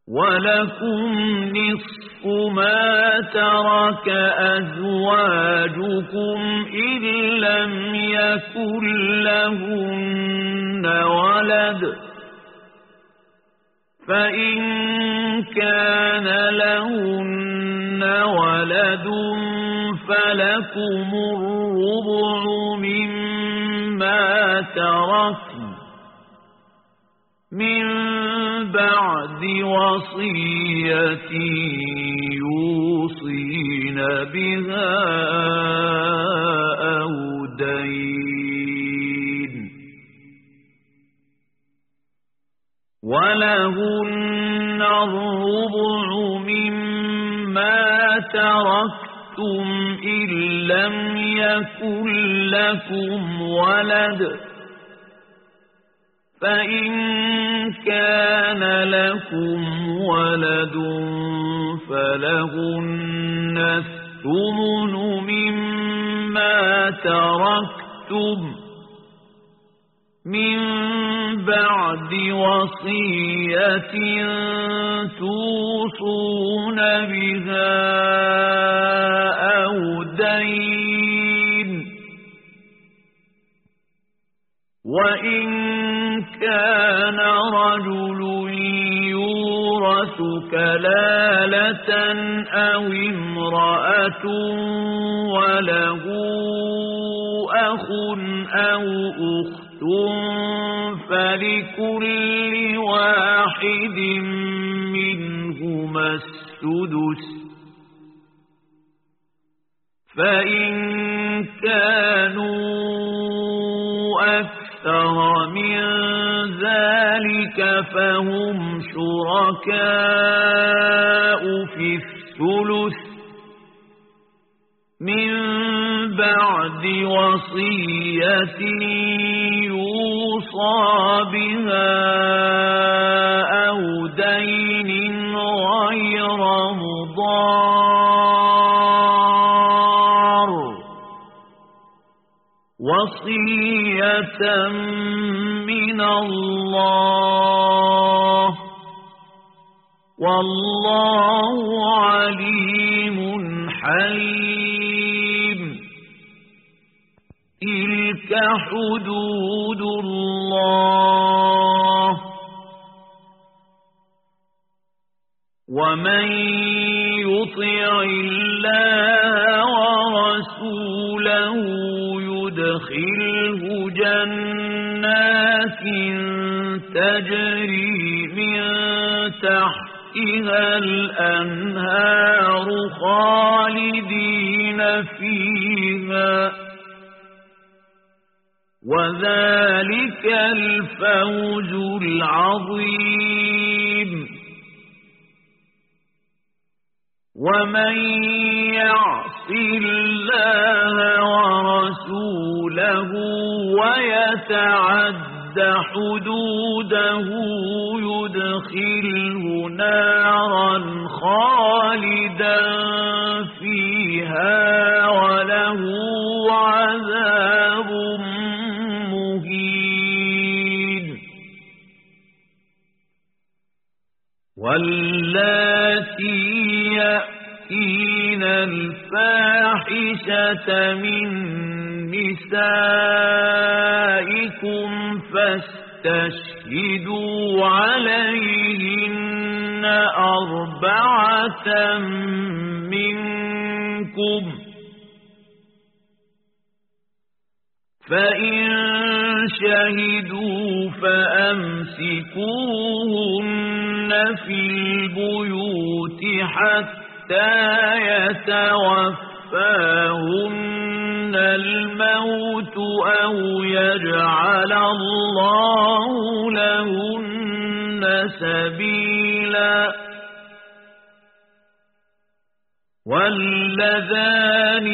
ولكم نصف ما ترك أزواجكم إن لم يكن لهن ولد، فإن كان لهن ولد فلكم الربع مما تركن من بعد وصية يوصين بها أو دين، ولهن الربع مما تركتم إن لم يكن لكم ولد، فإن كان لكم ولد فلهن الثمن مما تركتم من بعد وصية توصون بها أو دين، وإن كان رجل يورث كلالة أو امرأة وله أخ أو أخت فلكل واحد منهما السدس، فإن كانوا أكثر من ذلك فهم شركاء في الثلث من بعد وصية يوصى بها أو دين غير مضار، وصية من الله، والله عليم حليم. تلك حدود الله، ومن يطع الله ورسوله يدخله جنات تجري من تحتها الأنهار خالدين فيها، وذلك الفوز العظيم. ومن يعص الله ورسوله ويتعد حدوده يدخله نارا خالدا فيها وله عذاب مهين. واللاتي يأتين الفاحشة من نسائكم فاستشهدوا عليهن 4 منكم، فإن شهدوا فأمسكوهن في البيوت حتى يتوفاهن الموت أو يجعل الله لهن سبيلا. واللذان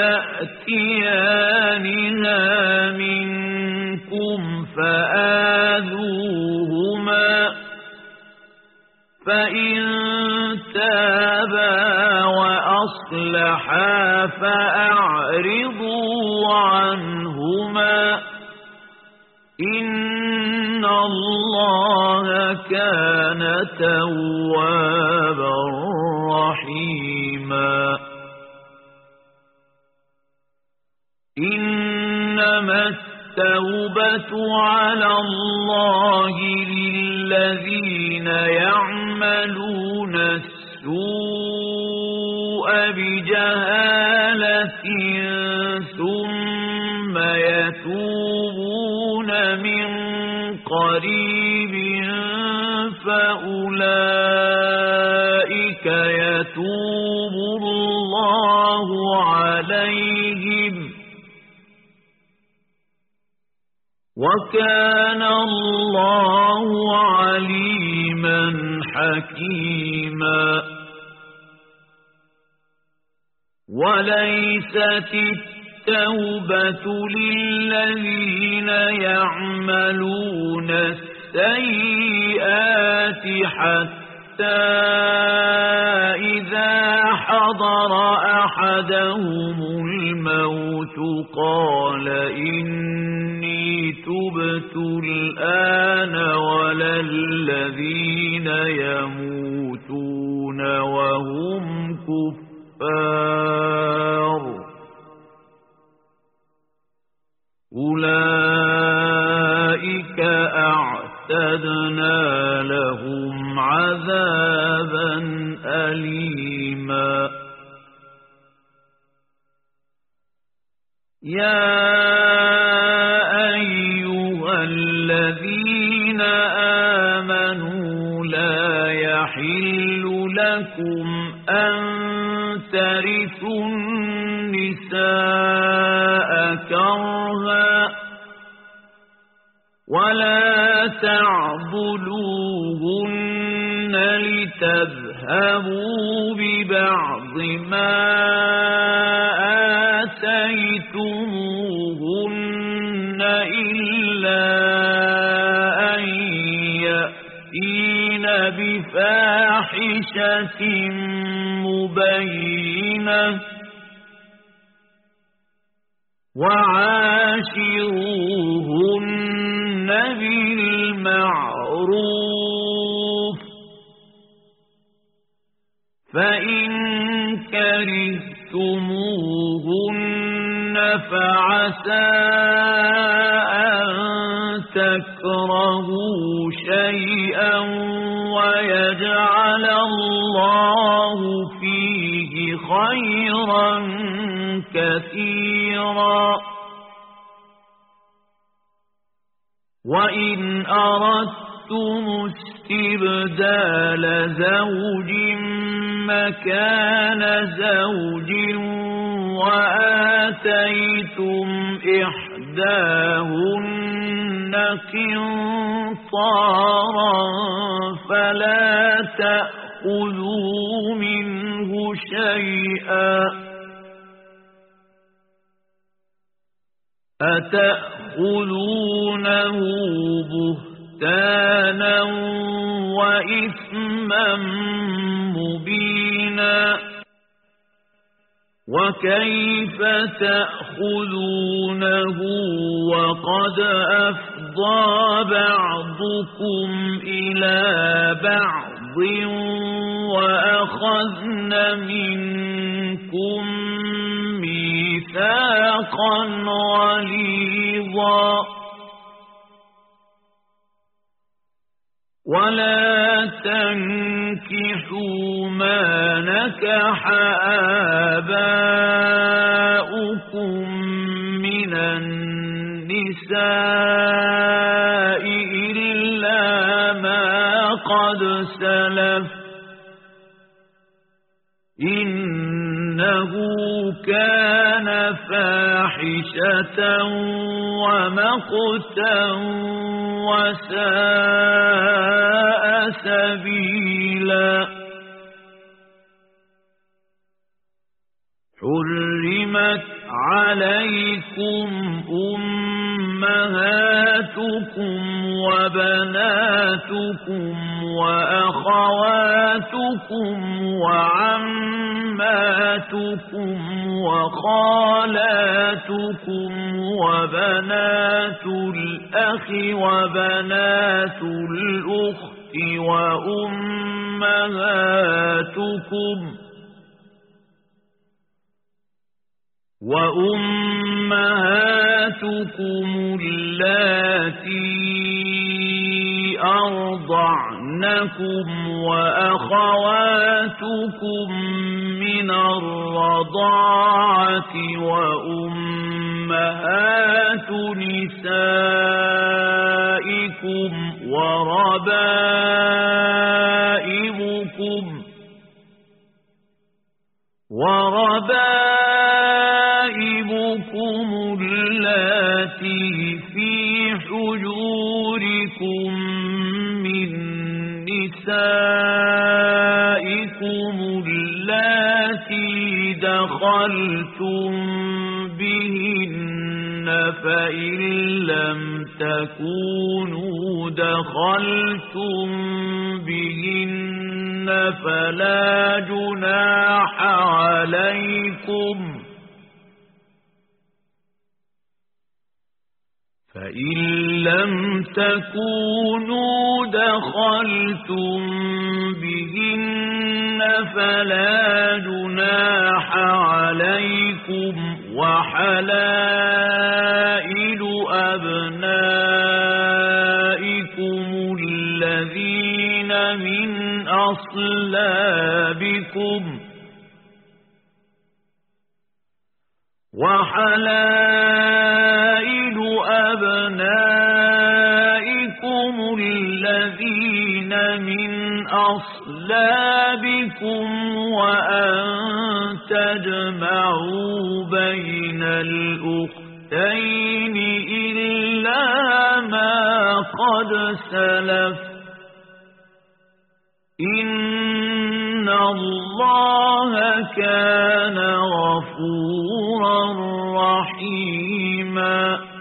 يأتيانها منكم فآذوهما، فإن تابا وأصلحا فأعرضوا عنهما، إن الله وكان توابا رحيما إنما التوبة على الله للذين يعملون السوء بجهالة ثم يتوبون من قريب فأولئك يتوب الله عليهم وكان الله عليما حكيما وليست التوبة للذين يعملون السيئات حتى إذا حضر أحدهم الموت قال إني تبت الآن ولا الذين يموتون وهم كفار أولئك أعتدنا لهم عذابا أليما يا أيها الذين آمنوا لا يحل لكم أن ترثوا النساء كرها ولا تعضلوهن لتذهبوا ببعض ما آتيتموهن إلا أن يأتين بفاحشة مبينة وعاشروهن بالمعروف فإن كرهتموهن فعسى أن تكرهوا شيئا ويجعل الله فيه خيرا كثيرا وإن أردتم استبدال زوج مكان زوج وآتيتم إحداهن قنطارا فلا تأخذوا منه شيئا أتأخذونه بهتانا وإثما مبينا وكيف تأخذونه وقد أفضى بعضكم إلى بعض وأخذن منكم ميثاقا غليظا ولا تنكحوا ما نكح آباؤكم من النساء إلا ما قد سلف إنه كان فاحشة ومقتا وساء سبيلا حرمت عليكم أمهاتكم وبناتكم وأخواتكم وعماتكم وخالاتكم وبنات الأخ وبنات الأخت وأمهاتكم اللاتي أرضعنكم وأخواتكم من الرضاعة وأمهات نسائكم وربائبكم اللاتي في حجوركم من نسائكم اللاتي دخلتم بهن فإن لم تكونوا دخلتم بهن فلا جناح عليكم فإن لم تكونوا دخلتم بهن فلا جناح عليكم وحلائل أبنائكم الذين من أصلابكم وأن تجمعوا بين الأختين إلا ما قد سلف إن الله كان غفورا رحيما